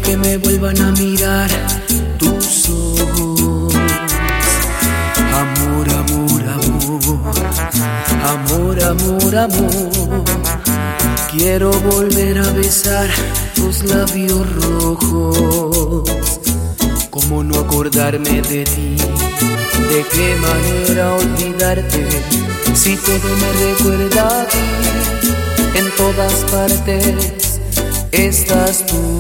que me vuelvan a mirar tus ojos. Amor, amor, amor, amor, amor, amor. Quiero volver a besar tus labios rojos. ¿Cómo no acordarme de ti? ¿De qué manera olvidarte? Si todo me recuerda a ti, en todas partes estás tú.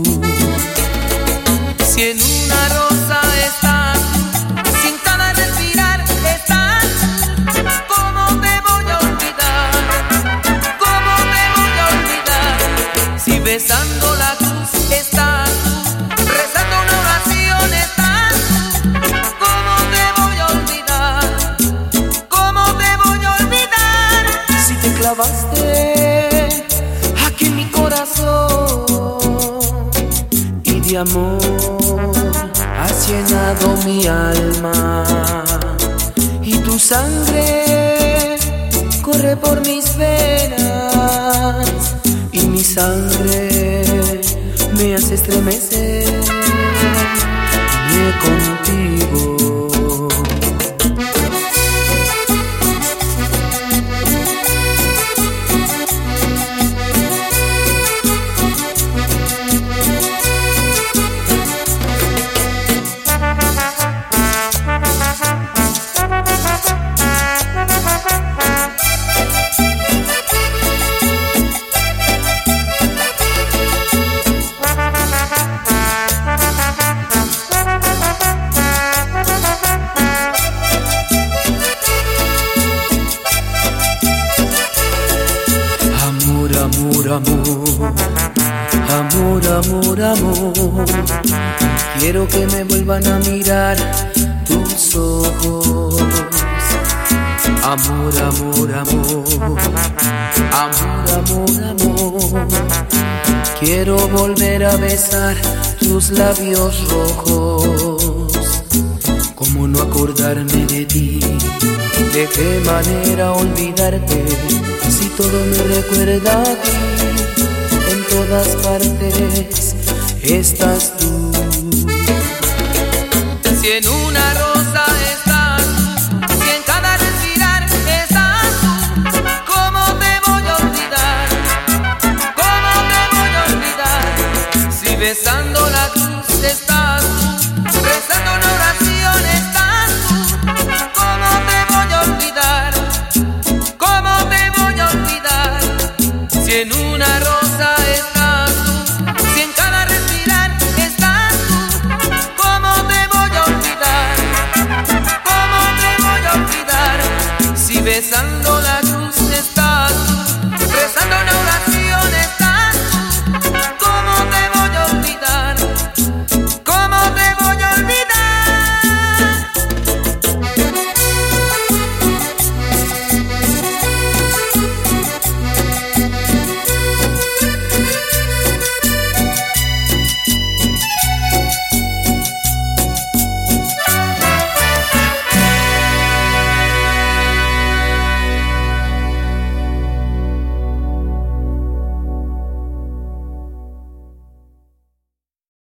Si en una rosa estás, sin cada respirar estás, ¿cómo te voy a olvidar? ¿Cómo te voy a olvidar? Si besando la cruz estás, rezando una oración estás, ¿cómo te voy a olvidar? ¿Cómo te voy a olvidar? Si te clavaste aquí en mi corazón y de amor has llenado mi alma, y tu sangre corre por mis venas, y mi sangre me hace estremecer contigo. Amor, amor, amor, amor, amor. Quiero que me vuelvan a mirar tus ojos. Amor, amor, amor, amor, amor, amor. Quiero volver a besar tus labios rojos. ¿Cómo no acordarme de ti? ¿De qué manera olvidarte? Si todo me recuerda a ti, en todas partes estás tú. Si en una rosa estás, si en cada respirar estás tú, ¿cómo te voy a olvidar? ¿Cómo te voy a olvidar? Si besando la cruz